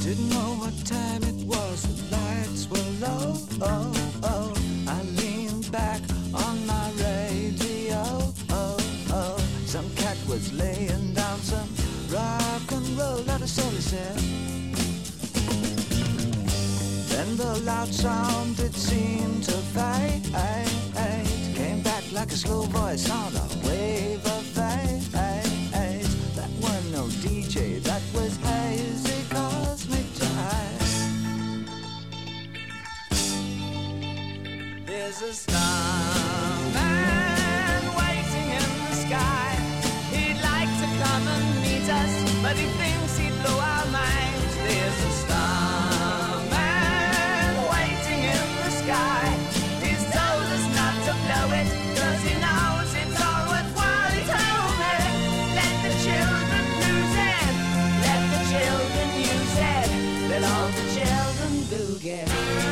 Didn't know what time it was, the lights were low. Oh, oh. I leaned back on my radio. Oh, oh. Some cat was laying down some rock and roll, that is all he said. Then the loud sound, it seemed to fade. Came back like a slow voice on a wave of fate. That wasn't no DJ, that was hazy cosmic jive. There's a starman waiting in the sky. He'd like to come and meet us, but he thinks he'd blow our minds. There's a starman waiting in the sky. He's told us not to blow it, 'cause he knows it's all worthwhile. He told me, let the children lose it, let the children use it, let all the children boogie.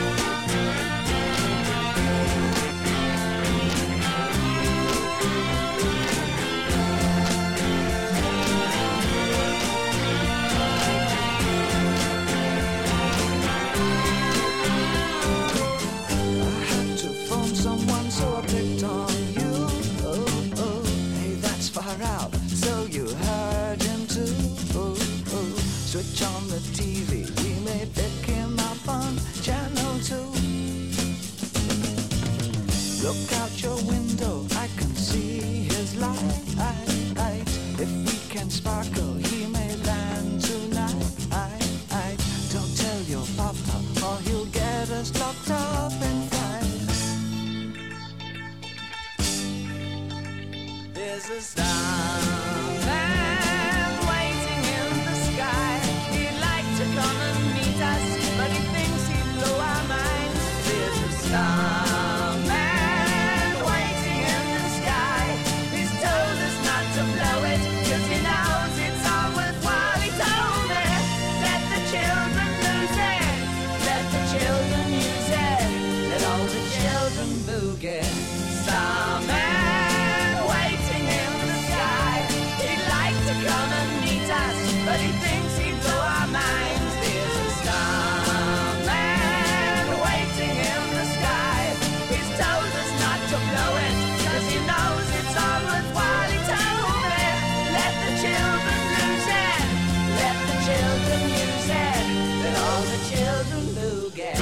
Switch on the TV, we may pick him up on channel 2. Look out your window, I can see his light. If we can sparkle, he may land tonight. Don't tell your papa, or he'll get us locked up and fight. There's a starman waiting in the sky. He'd like to come and meet us, but he thinks he'd blow our minds. There's a starman waiting in the sky. He's told us not to blow it, 'cause he knows it's all worthwhile. He told me, let the children lose it, let the children use it, let all the children boogie. Starman waiting in the sky. He'd like to come and meet us, but he thinks he'd blow our minds. There's a starman waiting in the sky. He's told us not to blow it, 'cause he knows it's all worthwhile. He told me, let the children lose it, let the children use it, let all the children boogie.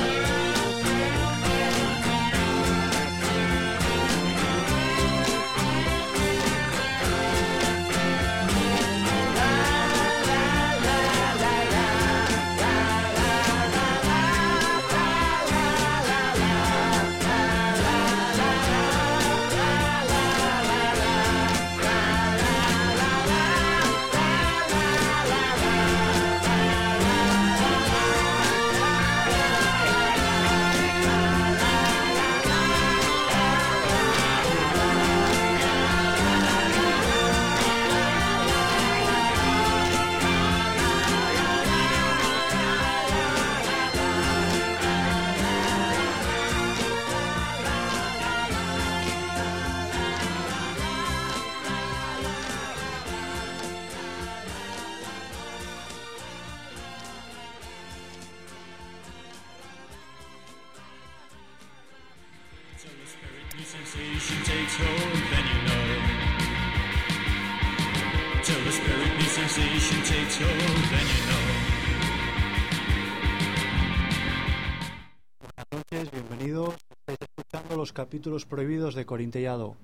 Buenas noches, bienvenidos. Estáis escuchando los capítulos prohibidos de Corintellado.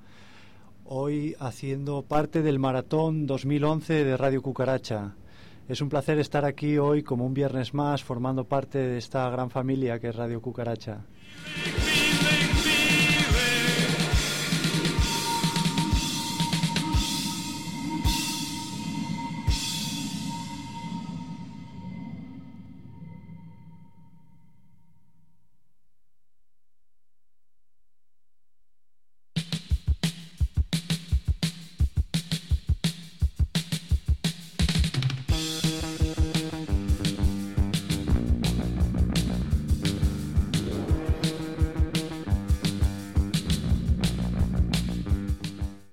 Hoy haciendo parte del maratón 2011 de Radio Cucaracha. Es un placer estar aquí hoy como un viernes más formando parte de esta gran familia que es Radio Cucaracha.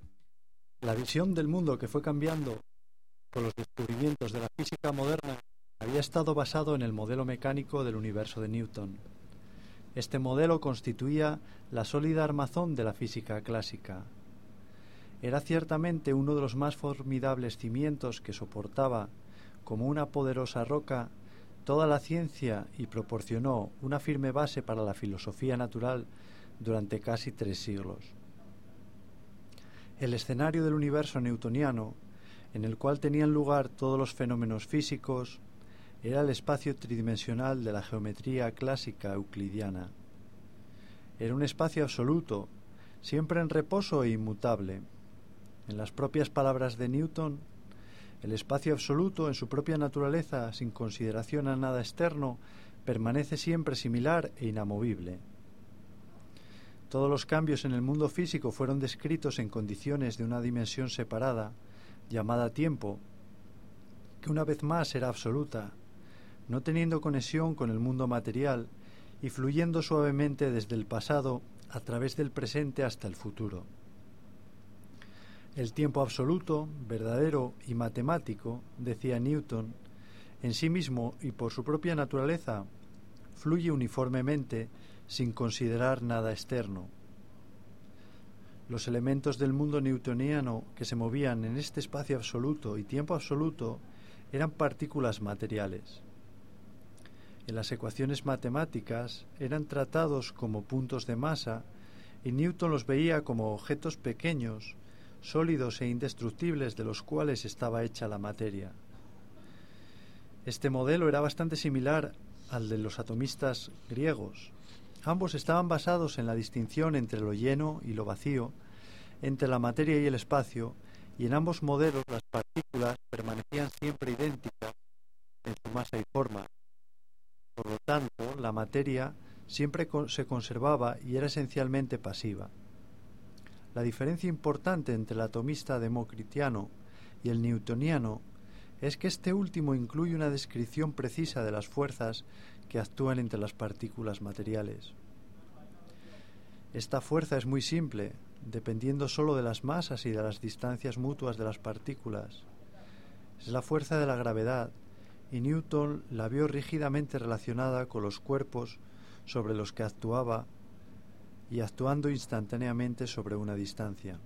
La visión del mundo que fue cambiando con los descubrimientos de la física moderna había estado basado en el modelo mecánico del universo de Newton. Este modelo constituía la sólida armazón de la física clásica. Era ciertamente uno de los más formidables cimientos que soportaba, como una poderosa roca, toda la ciencia y proporcionó una firme base para la filosofía natural durante casi 3 siglos. El escenario del universo newtoniano, en el cual tenían lugar todos los fenómenos físicos, era el espacio tridimensional de la geometría clásica euclidiana. Era un espacio absoluto, siempre en reposo e inmutable. En las propias palabras de Newton, el espacio absoluto, en su propia naturaleza, sin consideración a nada externo, permanece siempre similar e inamovible. Todos los cambios en el mundo físico fueron descritos en condiciones de una dimensión separada, llamada tiempo, que una vez más era absoluta, no teniendo conexión con el mundo material y fluyendo suavemente desde el pasado a través del presente hasta el futuro. El tiempo absoluto, verdadero y matemático, decía Newton, en sí mismo y por su propia naturaleza, fluye uniformemente sin considerar nada externo. Los elementos del mundo newtoniano que se movían en este espacio absoluto y tiempo absoluto eran partículas materiales. En las ecuaciones matemáticas eran tratados como puntos de masa y Newton los veía como objetos pequeños, sólidos e indestructibles de los cuales estaba hecha la materia. Este modelo era bastante similar al de los atomistas griegos. Ambos estaban basados en la distinción entre lo lleno y lo vacío, entre la materia y el espacio, y en ambos modelos las partículas permanecían siempre idénticas en su masa y forma. Por lo tanto, la materia siempre se conservaba y era esencialmente pasiva. La diferencia importante entre el atomista democritiano y el newtoniano es que este último incluye una descripción precisa de las fuerzas que actúan entre las partículas materiales. Esta fuerza es muy simple, dependiendo solo de las masas y de las distancias mutuas de las partículas. Es la fuerza de la gravedad, y Newton la vio rígidamente relacionada con los cuerpos sobre los que actuaba y actuando instantáneamente sobre una distancia.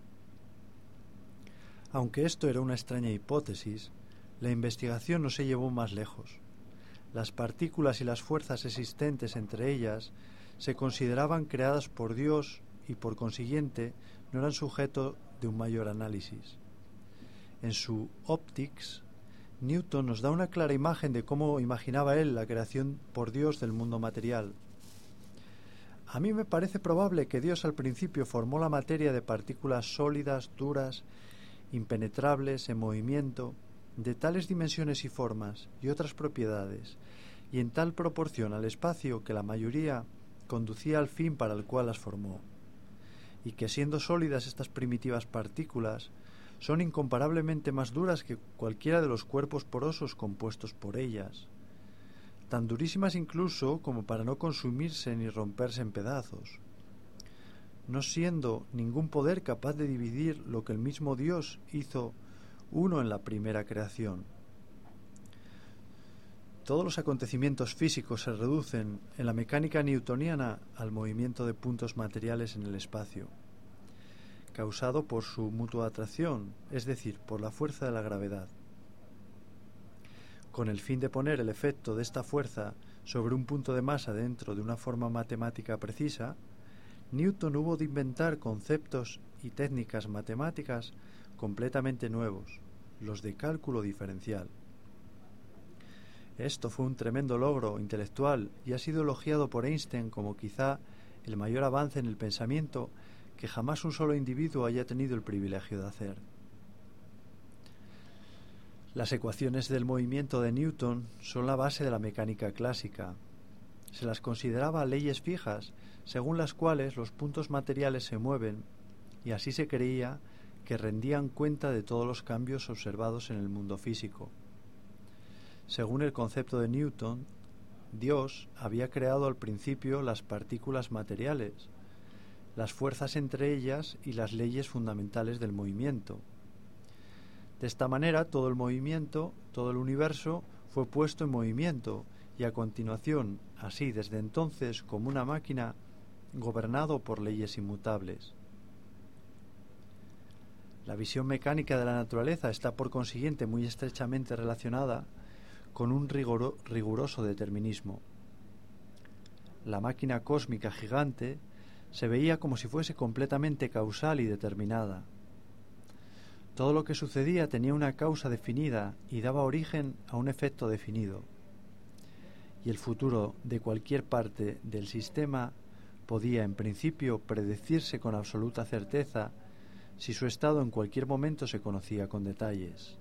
Aunque esto era una extraña hipótesis, la investigación no se llevó más lejos. Las partículas y las fuerzas existentes entre ellas se consideraban creadas por Dios y por consiguiente no eran sujeto de un mayor análisis. En su Optics, Newton nos da una clara imagen de cómo imaginaba él la creación por Dios del mundo material. A mí me parece probable que Dios al principio formó la materia de partículas sólidas, duras, impenetrables, en movimiento, de tales dimensiones y formas y otras propiedades, y en tal proporción al espacio que la mayoría conducía al fin para el cual las formó, y que siendo sólidas estas primitivas partículas, son incomparablemente más duras que cualquiera de los cuerpos porosos compuestos por ellas, tan durísimas incluso como para no consumirse ni romperse en pedazos, no siendo ningún poder capaz de dividir lo que el mismo Dios hizo uno en la primera creación. Todos los acontecimientos físicos se reducen en la mecánica newtoniana al movimiento de puntos materiales en el espacio, causado por su mutua atracción, es decir, por la fuerza de la gravedad. Con el fin de poner el efecto de esta fuerza sobre un punto de masa dentro de una forma matemática precisa, Newton hubo de inventar conceptos y técnicas matemáticas completamente nuevos, los de cálculo diferencial. Esto fue un tremendo logro intelectual y ha sido elogiado por Einstein como quizá el mayor avance en el pensamiento que jamás un solo individuo haya tenido el privilegio de hacer. Las ecuaciones del movimiento de Newton son la base de la mecánica clásica. Se las consideraba leyes fijas, según las cuales los puntos materiales se mueven, y así se creía que rendían cuenta de todos los cambios observados en el mundo físico. Según el concepto de Newton, Dios había creado al principio las partículas materiales, las fuerzas entre ellas y las leyes fundamentales del movimiento. De esta manera, todo el movimiento, todo el universo, fue puesto en movimiento y a continuación, así desde entonces, como una máquina, gobernado por leyes inmutables. La visión mecánica de la naturaleza está por consiguiente muy estrechamente relacionada con un riguroso determinismo. La máquina cósmica gigante se veía como si fuese completamente causal y determinada. Todo lo que sucedía tenía una causa definida y daba origen a un efecto definido. Y el futuro de cualquier parte del sistema podía, en principio, predecirse con absoluta certeza si su estado en cualquier momento se conocía con detalles.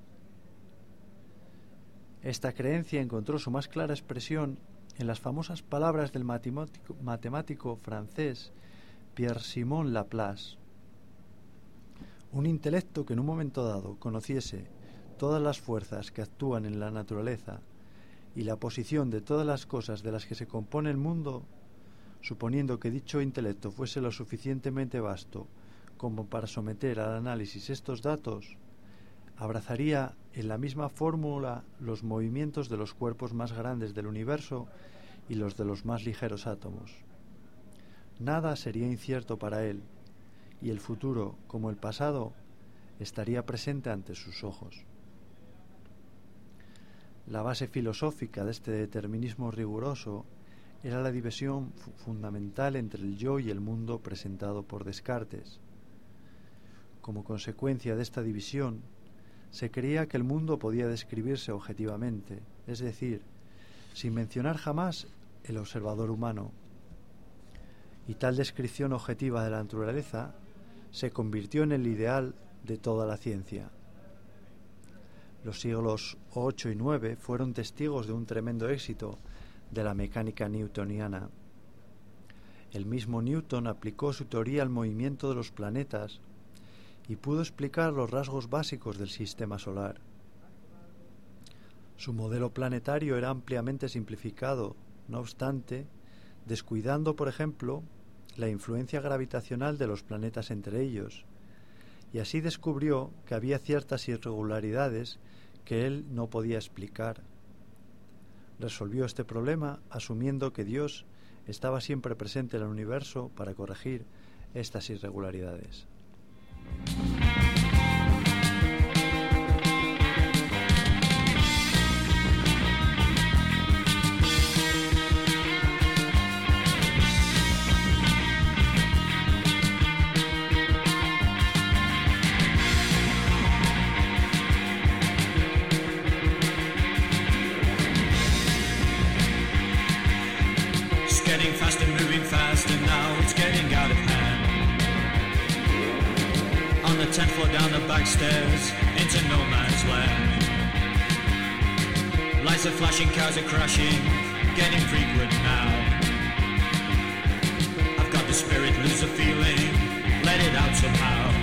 Esta creencia encontró su más clara expresión en las famosas palabras del matemático francés Pierre-Simon Laplace. Un intelecto que en un momento dado conociese todas las fuerzas que actúan en la naturaleza y la posición de todas las cosas de las que se compone el mundo, suponiendo que dicho intelecto fuese lo suficientemente vasto como para someter al análisis estos datos, abrazaría en la misma fórmula los movimientos de los cuerpos más grandes del universo y los de los más ligeros átomos. Nada sería incierto para él, y el futuro, como el pasado, estaría presente ante sus ojos. La base filosófica de este determinismo riguroso era la división fundamental entre el yo y el mundo presentado por Descartes. Como consecuencia de esta división, se creía que el mundo podía describirse objetivamente, es decir, sin mencionar jamás el observador humano. Y tal descripción objetiva de la naturaleza se convirtió en el ideal de toda la ciencia. Los siglos VIII y IX fueron testigos de un tremendo éxito de la mecánica newtoniana. El mismo Newton aplicó su teoría al movimiento de los planetas y pudo explicar los rasgos básicos del sistema solar. Su modelo planetario era ampliamente simplificado, no obstante, descuidando, por ejemplo, la influencia gravitacional de los planetas entre ellos, y así descubrió que había ciertas irregularidades que él no podía explicar. Resolvió este problema asumiendo que Dios estaba siempre presente en el universo para corregir estas irregularidades. The 10th floor down the back stairs into no man's land. Lights are flashing, cars are crashing, getting frequent now. I've got the spirit, lose the feeling, let it out somehow.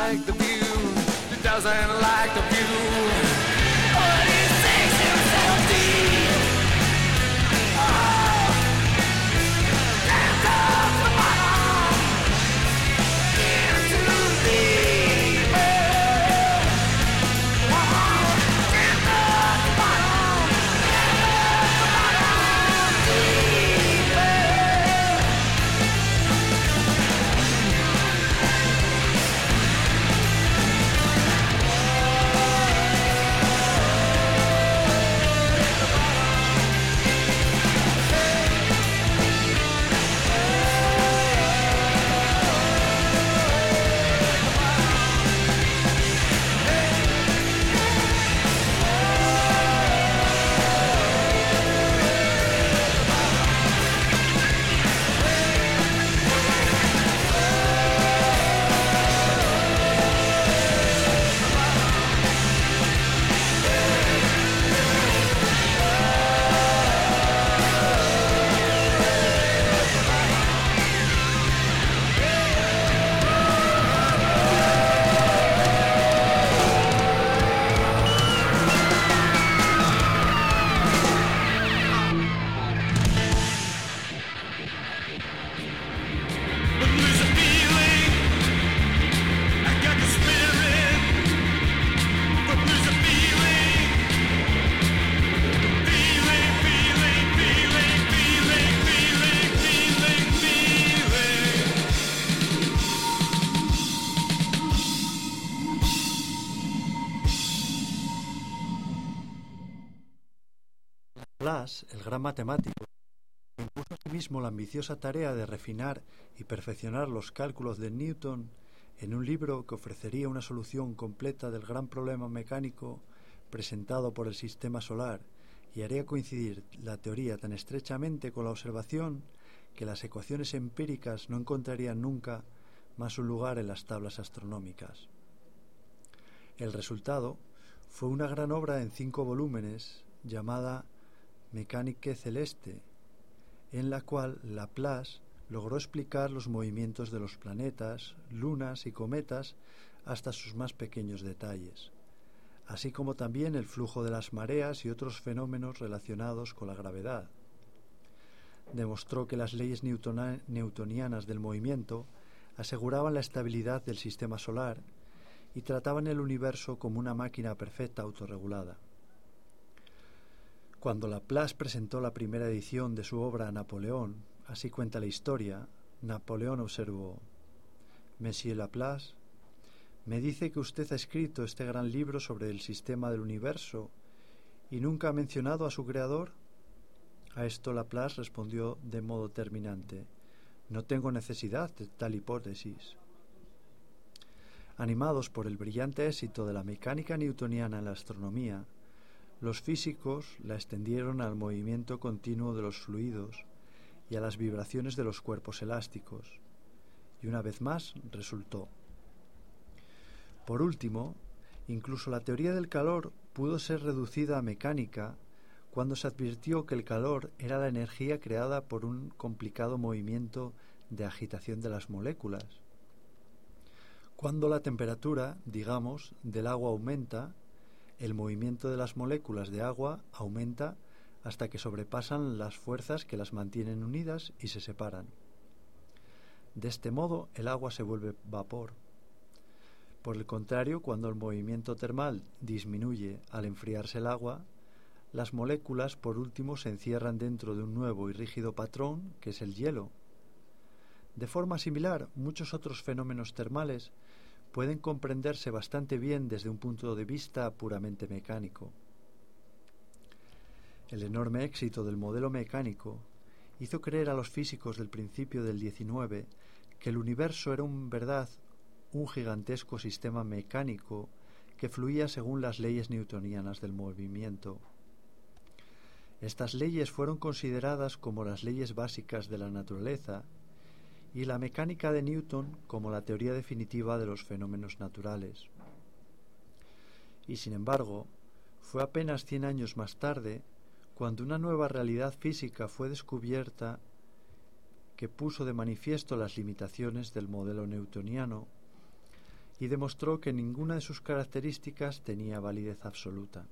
like the view, she doesn't like the view. But he sinks himself deep. Oh, down to the bottom, into deep. Oh, down to the bottom, deep. But lose a feeling, I got the spirit. But lose a feeling, feeling, feeling, feeling, feeling, feeling, feeling, feeling. Laplace, el gran matemático, impuso a sí mismo la ambiciosa tarea de refinar y perfeccionar los cálculos de Newton en un libro que ofrecería una solución completa del gran problema mecánico presentado por el sistema solar y haría coincidir la teoría tan estrechamente con la observación que las ecuaciones empíricas no encontrarían nunca más un lugar en las tablas astronómicas. El resultado fue una gran obra en 5 volúmenes llamada Mecanique Celeste, en la cual Laplace logró explicar los movimientos de los planetas, lunas y cometas hasta sus más pequeños detalles, así como también el flujo de las mareas y otros fenómenos relacionados con la gravedad. Demostró que las leyes newtonianas del movimiento aseguraban la estabilidad del sistema solar y trataban el universo como una máquina perfecta autorregulada. Cuando Laplace presentó la primera edición de su obra a Napoleón, así cuenta la historia, Napoleón observó: «Monsieur Laplace, me dice que usted ha escrito este gran libro sobre el sistema del universo y nunca ha mencionado a su creador». A esto Laplace respondió de modo terminante: «No tengo necesidad de tal hipótesis». Animados por el brillante éxito de la mecánica newtoniana en la astronomía, los físicos la extendieron al movimiento continuo de los fluidos y a las vibraciones de los cuerpos elásticos, y una vez más resultó. Por último, incluso la teoría del calor pudo ser reducida a mecánica cuando se advirtió que el calor era la energía creada por un complicado movimiento de agitación de las moléculas. Cuando la temperatura, digamos, del agua aumenta, el movimiento de las moléculas de agua aumenta hasta que sobrepasan las fuerzas que las mantienen unidas y se separan. De este modo, el agua se vuelve vapor. Por el contrario, cuando el movimiento termal disminuye al enfriarse el agua, las moléculas, por último, se encierran dentro de un nuevo y rígido patrón, que es el hielo. De forma similar, muchos otros fenómenos termales pueden comprenderse bastante bien desde un punto de vista puramente mecánico. El enorme éxito del modelo mecánico hizo creer a los físicos del principio del XIX que el universo era en verdad un gigantesco sistema mecánico que fluía según las leyes newtonianas del movimiento. Estas leyes fueron consideradas como las leyes básicas de la naturaleza y la mecánica de Newton como la teoría definitiva de los fenómenos naturales. Y sin embargo, fue apenas 100 años más tarde cuando una nueva realidad física fue descubierta que puso de manifiesto las limitaciones del modelo newtoniano y demostró que ninguna de sus características tenía validez absoluta.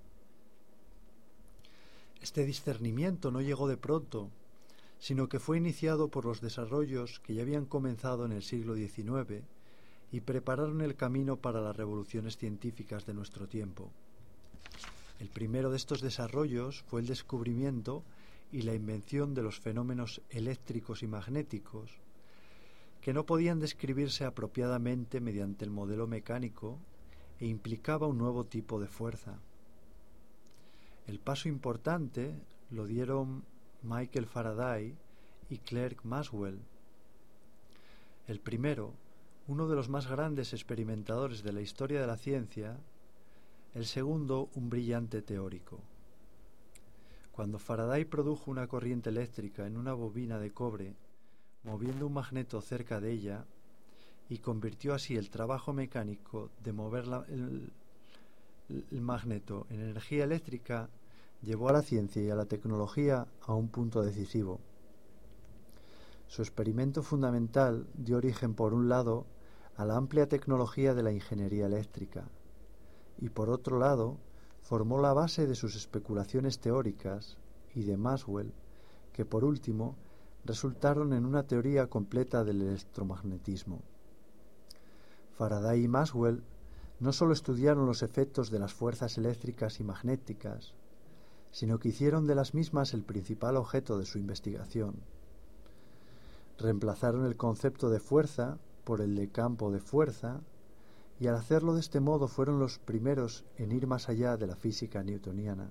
Este discernimiento no llegó de pronto, sino que fue iniciado por los desarrollos que ya habían comenzado en el siglo XIX y prepararon el camino para las revoluciones científicas de nuestro tiempo. El primero de estos desarrollos fue el descubrimiento y la invención de los fenómenos eléctricos y magnéticos, que no podían describirse apropiadamente mediante el modelo mecánico e implicaba un nuevo tipo de fuerza. El paso importante lo dieron Michael Faraday y Clerk Maxwell. El primero, uno de los más grandes experimentadores de la historia de la ciencia; el segundo, un brillante teórico. Cuando Faraday produjo una corriente eléctrica en una bobina de cobre, moviendo un magneto cerca de ella, y convirtió así el trabajo mecánico de mover el magneto en energía eléctrica, llevó a la ciencia y a la tecnología a un punto decisivo. Su experimento fundamental dio origen, por un lado, a la amplia tecnología de la ingeniería eléctrica, y por otro lado, formó la base de sus especulaciones teóricas y de Maxwell, que por último resultaron en una teoría completa del electromagnetismo. Faraday y Maxwell no solo estudiaron los efectos de las fuerzas eléctricas y magnéticas, sino que hicieron de las mismas el principal objeto de su investigación. Reemplazaron el concepto de fuerza por el de campo de fuerza, y al hacerlo de este modo fueron los primeros en ir más allá de la física newtoniana.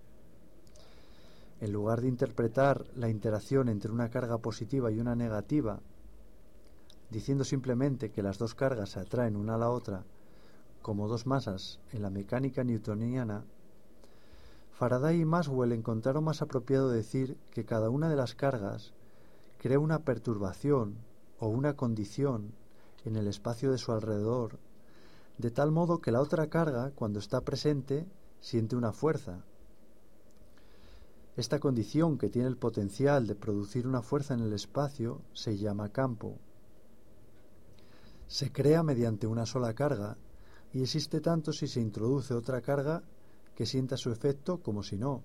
En lugar de interpretar la interacción entre una carga positiva y una negativa, diciendo simplemente que las dos cargas se atraen una a la otra como dos masas en la mecánica newtoniana, Faraday y Maxwell encontraron más apropiado decir que cada una de las cargas crea una perturbación o una condición en el espacio de su alrededor, de tal modo que la otra carga, cuando está presente, siente una fuerza. Esta condición, que tiene el potencial de producir una fuerza en el espacio, se llama campo. Se crea mediante una sola carga y existe tanto si se introduce otra carga que sienta su efecto como si no.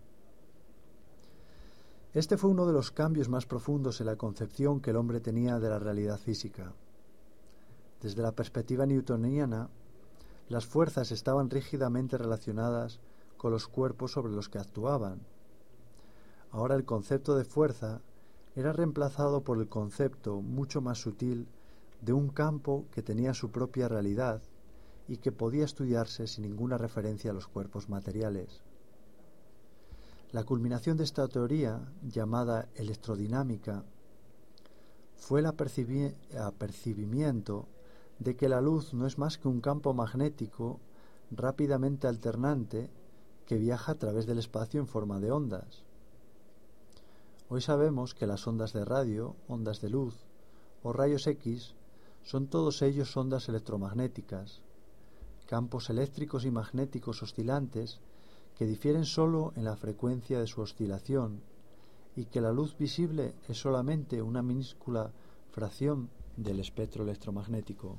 Este fue uno de los cambios más profundos en la concepción que el hombre tenía de la realidad física. Desde la perspectiva newtoniana, las fuerzas estaban rígidamente relacionadas con los cuerpos sobre los que actuaban. Ahora el concepto de fuerza era reemplazado por el concepto mucho más sutil de un campo que tenía su propia realidad y que podía estudiarse sin ninguna referencia a los cuerpos materiales. La culminación de esta teoría, llamada electrodinámica, fue el apercibimiento de que la luz no es más que un campo magnético rápidamente alternante que viaja a través del espacio en forma de ondas. Hoy sabemos que las ondas de radio, ondas de luz o rayos X son todos ellos ondas electromagnéticas, campos eléctricos y magnéticos oscilantes que difieren solo en la frecuencia de su oscilación, y que la luz visible es solamente una minúscula fracción del espectro electromagnético.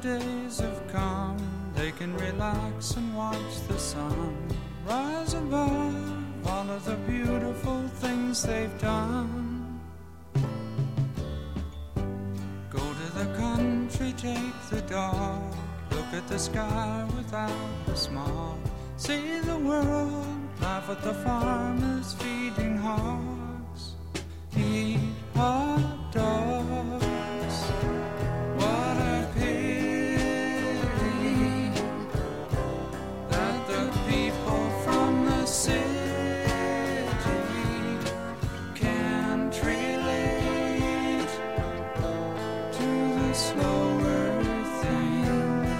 days have come, they can relax and watch the sun rise above all of the beautiful things they've done. Go to the country, take the dog, look at the sky without the smog, see the world, laugh at the farmers feeding hogs, eat hot dogs. What a pity that the people from the city can't relate to the slower things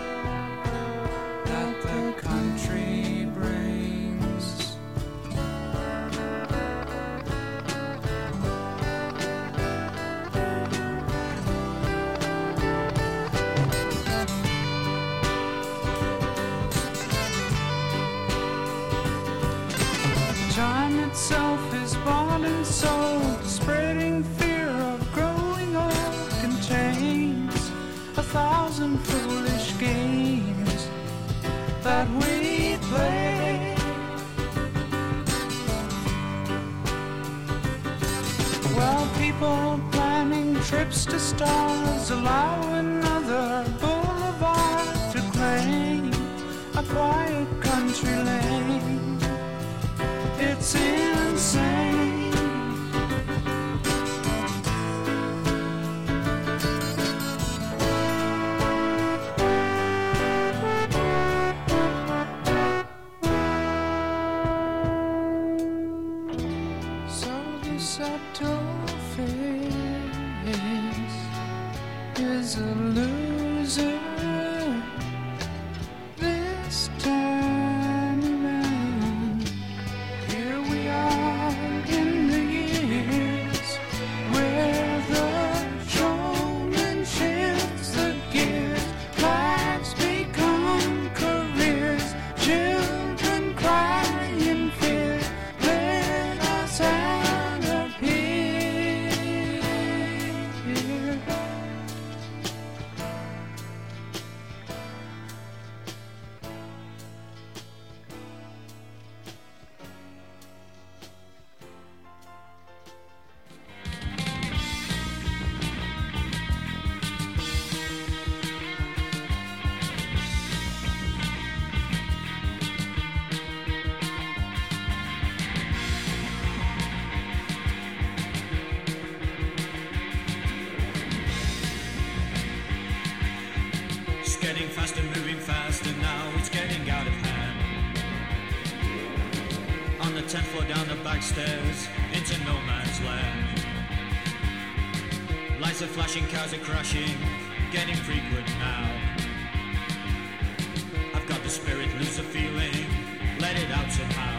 that the country brings. Time itself is bought and sold, spreading fear of growing old, contains 1,000 foolish games that we play. Well, people planning trips to stars allow another boulevard to claim a quiet country lane. It's insane. So the subtle face is a loser this time around. Here we are in the years where the showman shifts the gears, lives become careers, children cry in fear, let us out of here. It's getting faster, moving faster now, it's getting out of hand. On the 10th floor down the back stairs, into no man's land. Lights are flashing, cars are crashing, getting frequent now. I've got the spirit, lose the feeling, let it out somehow.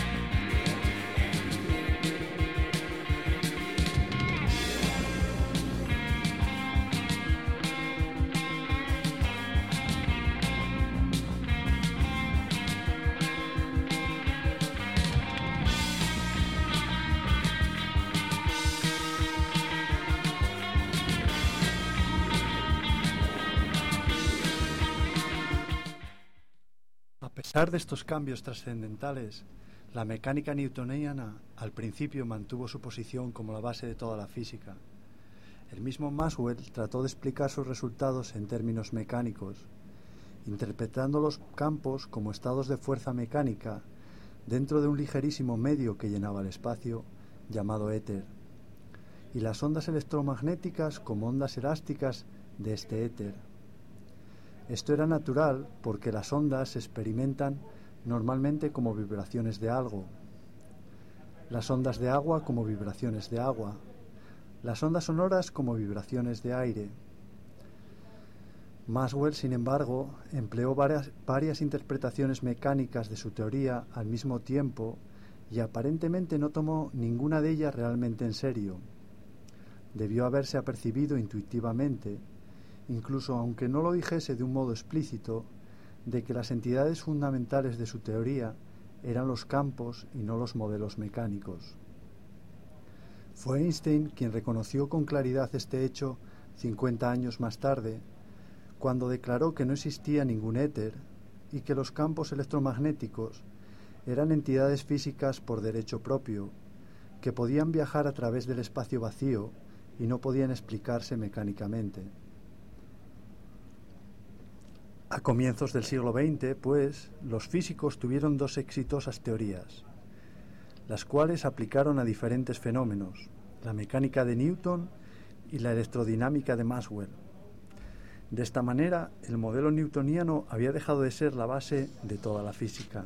A pesar de estos cambios trascendentales, la mecánica newtoniana al principio mantuvo su posición como la base de toda la física. El mismo Maxwell trató de explicar sus resultados en términos mecánicos, interpretando los campos como estados de fuerza mecánica dentro de un ligerísimo medio que llenaba el espacio, llamado éter, y las ondas electromagnéticas como ondas elásticas de este éter. Esto era natural porque las ondas se experimentan normalmente como vibraciones de algo, las ondas de agua como vibraciones de agua, las ondas sonoras como vibraciones de aire. Maxwell, sin embargo, empleó varias interpretaciones mecánicas de su teoría al mismo tiempo y aparentemente no tomó ninguna de ellas realmente en serio. Debió haberse apercibido intuitivamente, incluso aunque no lo dijese de un modo explícito, de que las entidades fundamentales de su teoría eran los campos y no los modelos mecánicos. Fue Einstein quien reconoció con claridad este hecho 50 años más tarde, cuando declaró que no existía ningún éter y que los campos electromagnéticos eran entidades físicas por derecho propio, que podían viajar a través del espacio vacío y no podían explicarse mecánicamente. A comienzos del siglo XX, pues, los físicos tuvieron dos exitosas teorías, las cuales aplicaron a diferentes fenómenos, la mecánica de Newton y la electrodinámica de Maxwell. De esta manera, el modelo newtoniano había dejado de ser la base de toda la física.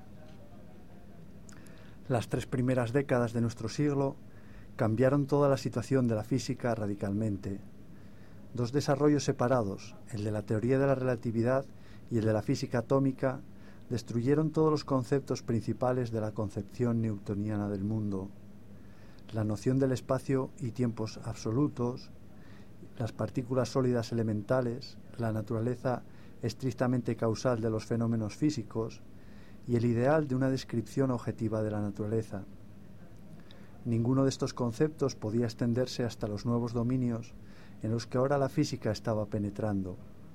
Las 3 primeras décadas de nuestro siglo cambiaron toda la situación de la física radicalmente. 2 desarrollos separados, el de la teoría de la relatividad y el de la física atómica, destruyeron todos los conceptos principales de la concepción newtoniana del mundo. La noción del espacio y tiempos absolutos, las partículas sólidas elementales, la naturaleza estrictamente causal de los fenómenos físicos y el ideal de una descripción objetiva de la naturaleza. Ninguno de estos conceptos podía extenderse hasta los nuevos dominios en los que ahora la física estaba penetrando.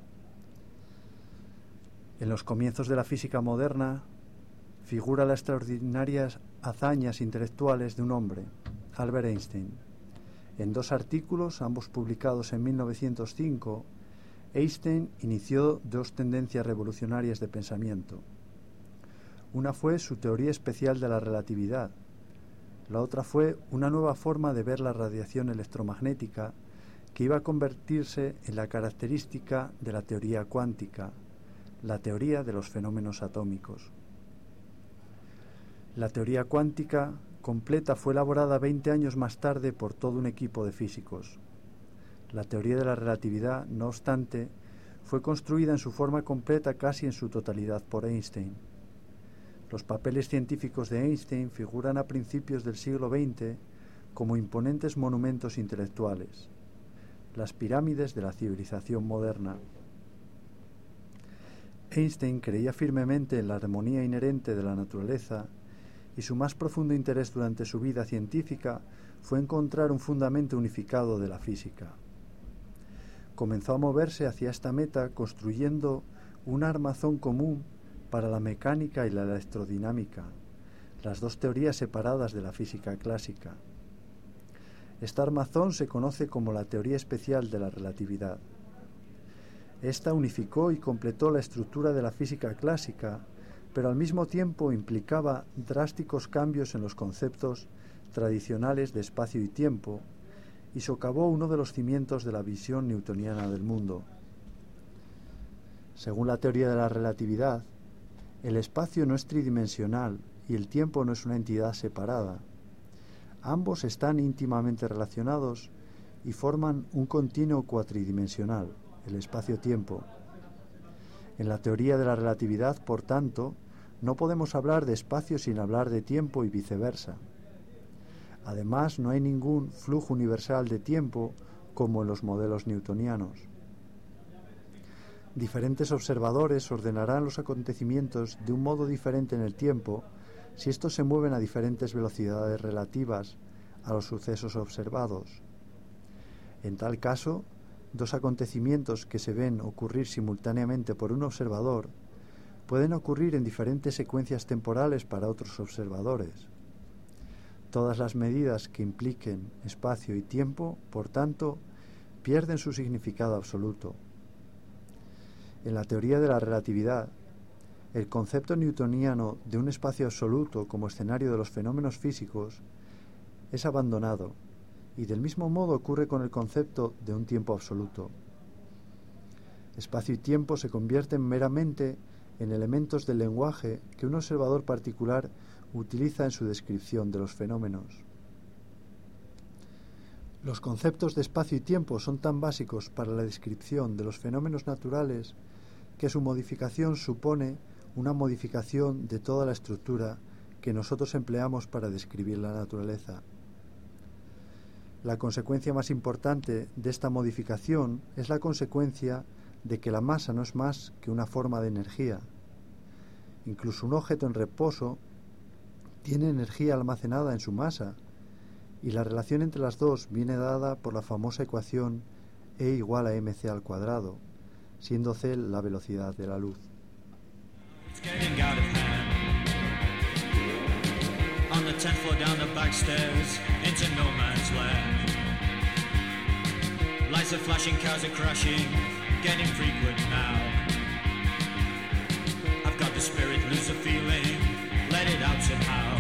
En los comienzos de la física moderna figura las extraordinarias hazañas intelectuales de un hombre, Albert Einstein. En 2 artículos, ambos publicados en 1905, Einstein inició 2 tendencias revolucionarias de pensamiento. Una fue su teoría especial de la relatividad. La otra fue una nueva forma de ver la radiación electromagnética que iba a convertirse en la característica de la teoría cuántica, la teoría de los fenómenos atómicos. La teoría cuántica completa fue elaborada 20 años más tarde por todo un equipo de físicos. La teoría de la relatividad, no obstante, fue construida en su forma completa casi en su totalidad por Einstein. Los papeles científicos de Einstein figuran a principios del siglo XX como imponentes monumentos intelectuales, las pirámides de la civilización moderna. Einstein creía firmemente en la armonía inherente de la naturaleza y su más profundo interés durante su vida científica fue encontrar un fundamento unificado de la física. Comenzó a moverse hacia esta meta construyendo un armazón común para la mecánica y la electrodinámica, las 2 teorías separadas de la física clásica. Esta armazón se conoce como la teoría especial de la relatividad. Esta unificó y completó la estructura de la física clásica, pero al mismo tiempo implicaba drásticos cambios en los conceptos tradicionales de espacio y tiempo y socavó uno de los cimientos de la visión newtoniana del mundo. Según la teoría de la relatividad, el espacio no es tridimensional y el tiempo no es una entidad separada. Ambos están íntimamente relacionados y forman un continuo cuatridimensional, el espacio-tiempo. En la teoría de la relatividad, por tanto, no podemos hablar de espacio sin hablar de tiempo y viceversa. Además, no hay ningún flujo universal de tiempo como en los modelos newtonianos. Diferentes observadores ordenarán los acontecimientos de un modo diferente en el tiempo si estos se mueven a diferentes velocidades relativas a los sucesos observados. En tal caso, 2 acontecimientos que se ven ocurrir simultáneamente por un observador pueden ocurrir en diferentes secuencias temporales para otros observadores. Todas las medidas que impliquen espacio y tiempo, por tanto, pierden su significado absoluto. En la teoría de la relatividad, el concepto newtoniano de un espacio absoluto como escenario de los fenómenos físicos es abandonado, y del mismo modo ocurre con el concepto de un tiempo absoluto. Espacio y tiempo se convierten meramente en elementos del lenguaje que un observador particular utiliza en su descripción de los fenómenos. Los conceptos de espacio y tiempo son tan básicos para la descripción de los fenómenos naturales que su modificación supone una modificación de toda la estructura que nosotros empleamos para describir la naturaleza. La consecuencia más importante de esta modificación es la consecuencia de que la masa no es más que una forma de energía. Incluso un objeto en reposo tiene energía almacenada en su masa, y la relación entre las dos viene dada por la famosa ecuación E igual a mc², siendo c la velocidad de la luz. It's getting out of hand. On the 10th floor down the back stairs into no man's land. Lights are flashing, cars are crashing, getting frequent now. I've got the spirit, lose the feeling, let it out somehow.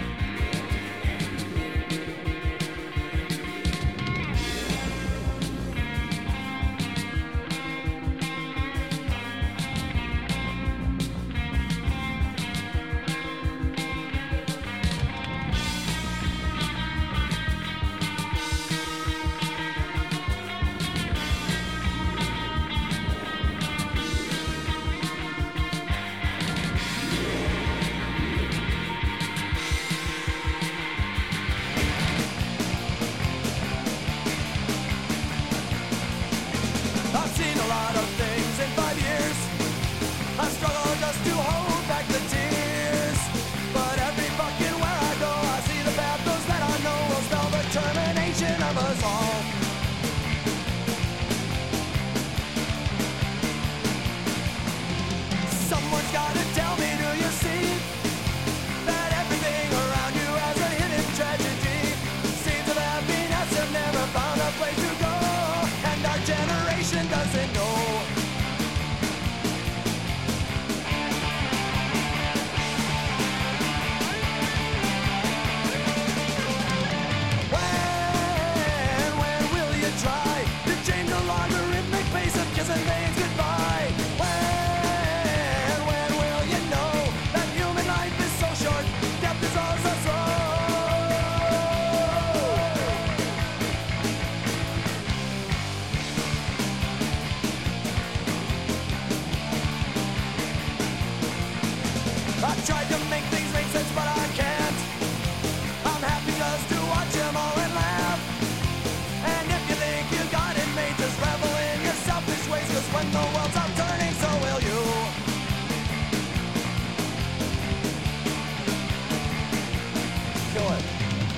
I've seen a lot of things in 5 years. I struggle just to hold back the tears. But every fucking where I go, I see the path those that I know will spell the termination of us all. Someone's gotta tell me, do you see that everything around you has a hidden tragedy? Seeds of happiness have never found a place to go, and our generation doesn't know. When will you try to change the logarithmic pace of kissing veins goodbye? When will you know that human life is so short, death is all so slow? I've tried to make things make sense, but I can't. I'm happy just to watch them all and laugh. And if you think you got it made, just revel in your selfish ways, 'cause when the world's out turning, so will you. Kill it.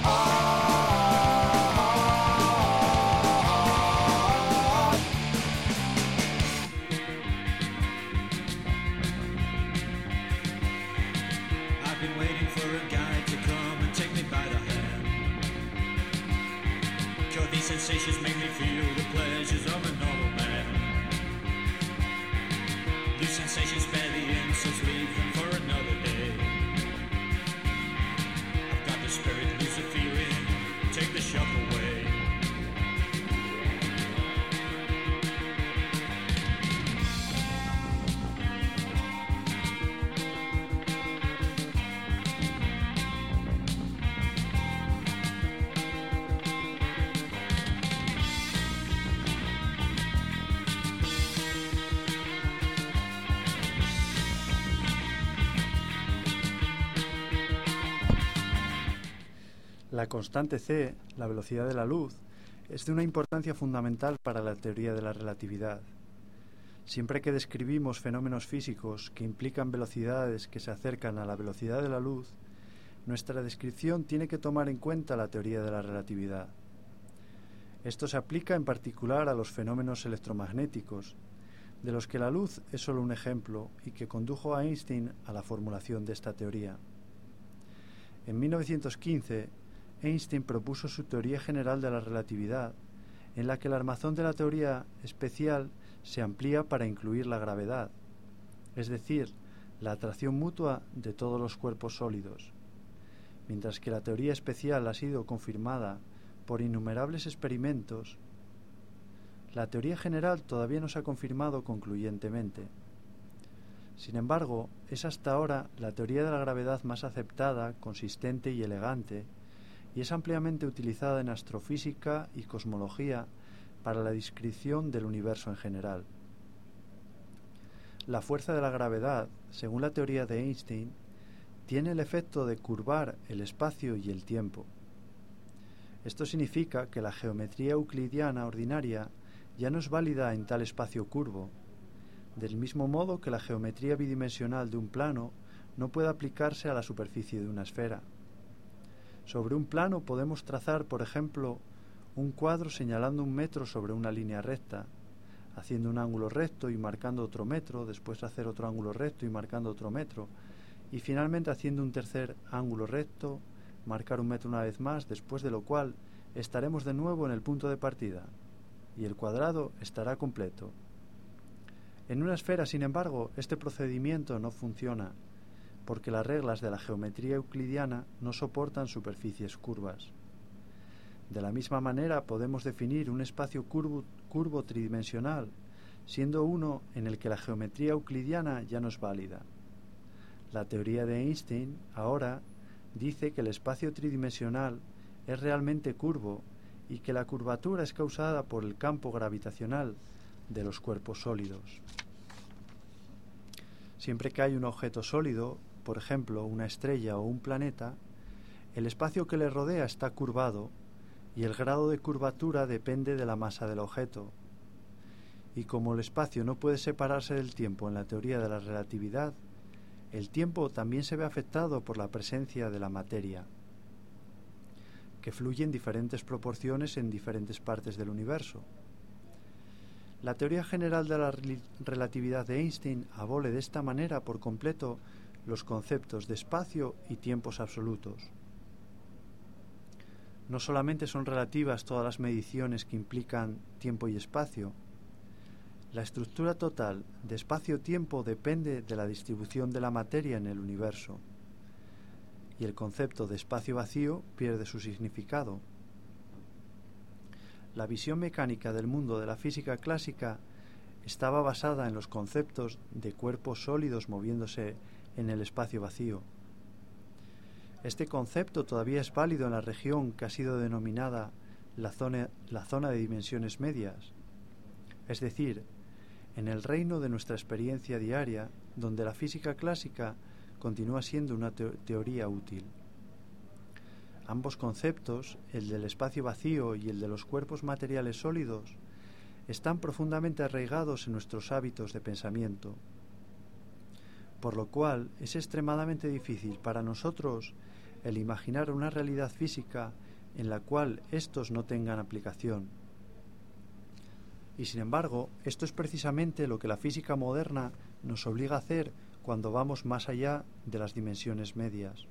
I've been waiting for a guy to come and take me by the hand. Cure these sensations, make me feel the pleasures of a normal man. These sensations spare the insults, leave them for another day. I've got the spirit, lose the feeling, take the shock away. La constante c, la velocidad de la luz, es de una importancia fundamental para la teoría de la relatividad. Siempre que describimos fenómenos físicos que implican velocidades que se acercan a la velocidad de la luz, nuestra descripción tiene que tomar en cuenta la teoría de la relatividad. Esto se aplica en particular a los fenómenos electromagnéticos, de los que la luz es solo un ejemplo y que condujo a Einstein a la formulación de esta teoría. En 1915, Einstein propuso su teoría general de la relatividad, en la que el armazón de la teoría especial se amplía para incluir la gravedad, es decir, la atracción mutua de todos los cuerpos sólidos, mientras que la teoría especial ha sido confirmada por innumerables experimentos. La teoría general todavía no se ha confirmado concluyentemente. Sin embargo, es hasta ahora la teoría de la gravedad más aceptada, consistente y elegante, y es ampliamente utilizada en astrofísica y cosmología para la descripción del universo en general. La fuerza de la gravedad, según la teoría de Einstein, tiene el efecto de curvar el espacio y el tiempo. Esto significa que la geometría euclidiana ordinaria ya no es válida en tal espacio curvo, del mismo modo que la geometría bidimensional de un plano no puede aplicarse a la superficie de una esfera. Sobre un plano podemos trazar, por ejemplo, un cuadro señalando 1 metro sobre una línea recta, haciendo un ángulo recto y marcando otro metro, después hacer otro ángulo recto y marcando otro metro, y finalmente haciendo un tercer ángulo recto, marcar un metro una vez más, después de lo cual estaremos de nuevo en el punto de partida, y el cuadrado estará completo. En una esfera, sin embargo, este procedimiento no funciona, porque las reglas de la geometría euclidiana no soportan superficies curvas. De la misma manera podemos definir un espacio curvo tridimensional, siendo uno en el que la geometría euclidiana ya no es válida. La teoría de Einstein ahora dice que el espacio tridimensional es realmente curvo y que la curvatura es causada por el campo gravitacional de los cuerpos sólidos. Siempre que hay un objeto sólido, por ejemplo una estrella o un planeta, el espacio que le rodea está curvado y el grado de curvatura depende de la masa del objeto. Y como el espacio no puede separarse del tiempo en la teoría de la relatividad, el tiempo también se ve afectado por la presencia de la materia, que fluye en diferentes proporciones en diferentes partes del universo. La teoría general de la relatividad de Einstein abole de esta manera por completo los conceptos de espacio y tiempos absolutos. No solamente son relativas todas las mediciones que implican tiempo y espacio, la estructura total de espacio-tiempo depende de la distribución de la materia en el universo, y el concepto de espacio vacío pierde su significado. La visión mecánica del mundo de la física clásica estaba basada en los conceptos de cuerpos sólidos moviéndose en el espacio vacío. Este concepto todavía es válido en la región que ha sido denominada la zona de dimensiones medias, es decir, en el reino de nuestra experiencia diaria, donde la física clásica continúa siendo una teoría útil. Ambos conceptos, el del espacio vacío y el de los cuerpos materiales sólidos, están profundamente arraigados en nuestros hábitos de pensamiento, por lo cual es extremadamente difícil para nosotros el imaginar una realidad física en la cual estos no tengan aplicación. Y sin embargo, esto es precisamente lo que la física moderna nos obliga a hacer cuando vamos más allá de las dimensiones medias.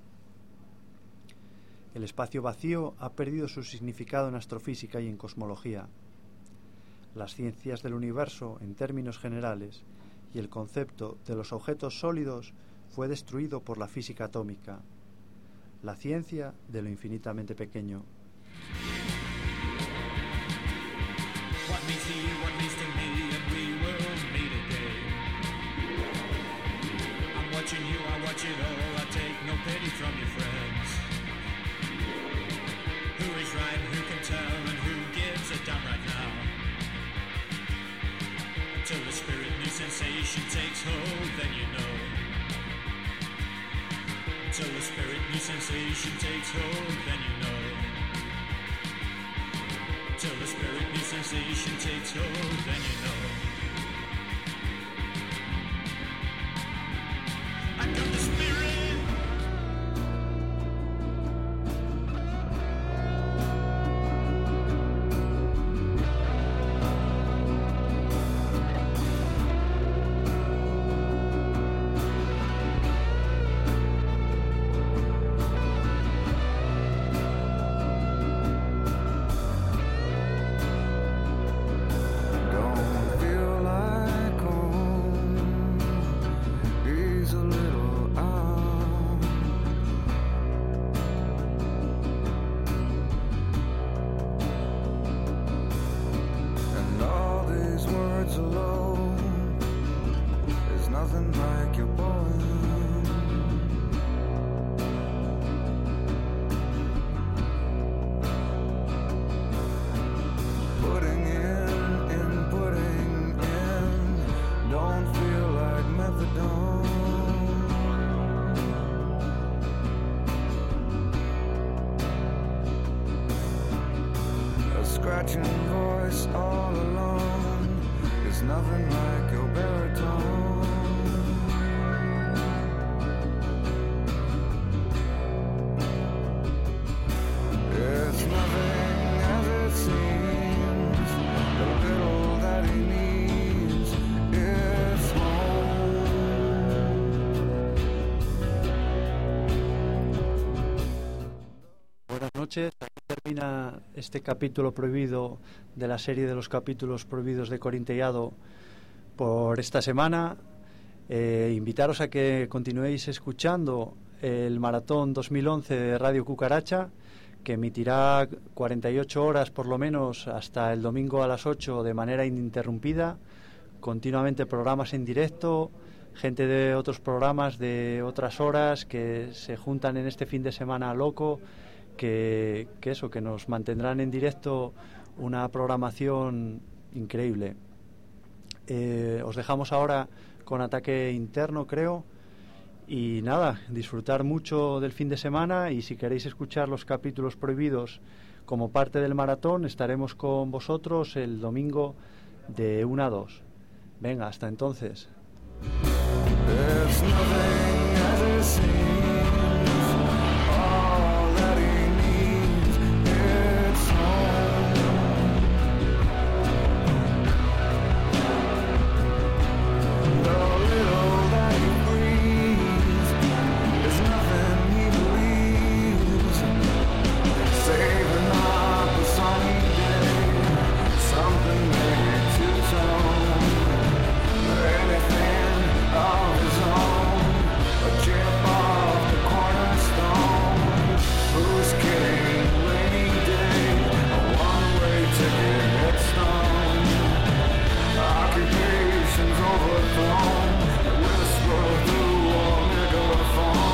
El espacio vacío ha perdido su significado en astrofísica y en cosmología. Las ciencias del universo, en términos generales, y el concepto de los objetos sólidos fue destruido por la física atómica, la ciencia de lo infinitamente pequeño. What means to you, what means to me, and we will meet again. I'm watching you, I watch it all, I take no pity from your friends. Who is right, who can tell, and who gives a damn right now? Until the spirit new sensation takes hold, then you know. Until the spirit new sensation takes hold, then you know. Till the spirit new sensation takes hold, then you know. I got the spirit. Scratching voice all alone is nothing like your baritone. It's nothing as it seems. The little that he needs termina este capítulo prohibido de la serie de los capítulos prohibidos de Corintellado por esta semana. Invitaros a que continuéis escuchando el Maratón 2011 de Radio Cucaracha, que emitirá 48 horas por lo menos hasta el domingo a las 8 de manera ininterrumpida, continuamente programas en directo, gente de otros programas de otras horas que se juntan en este fin de semana loco, que nos mantendrán en directo una programación increíble. Os dejamos ahora con Ataque Interno, creo. Y nada, disfrutar mucho del fin de semana, y si queréis escuchar los capítulos prohibidos como parte del maratón, estaremos con vosotros el domingo de 1 a 2. Venga, hasta entonces. There's nothing as it seems. All that he needs is home. The little that he breathes is nothing he believes. Saving up a sunny day, something made to tone. Anything of his own, a chip off the cornerstone. Who's kidding? Rainy day, a one-way ticket headstone. Occupations overthrown, a whisper through a megaphone.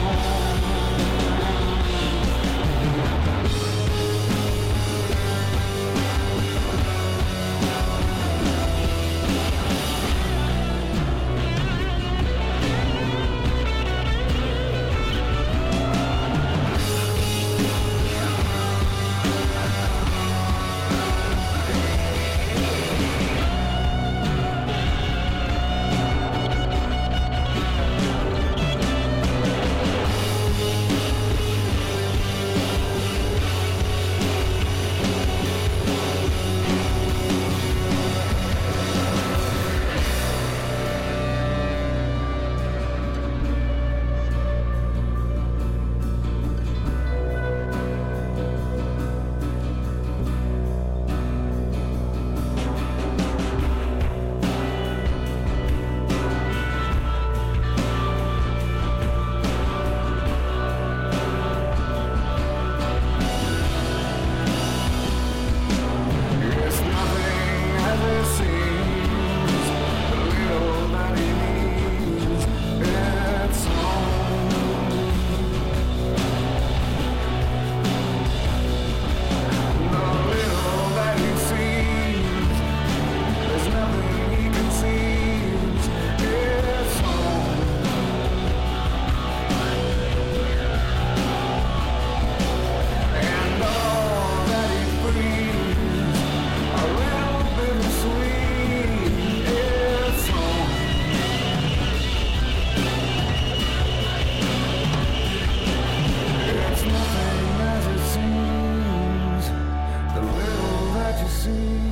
It's nothing as it seems. The little that he needs, it's home. The little that he sees, there's nothing he conceives, it's home. And all that he breathes, a little bit sweet, it's home. It's nothing as it seems. The little that you see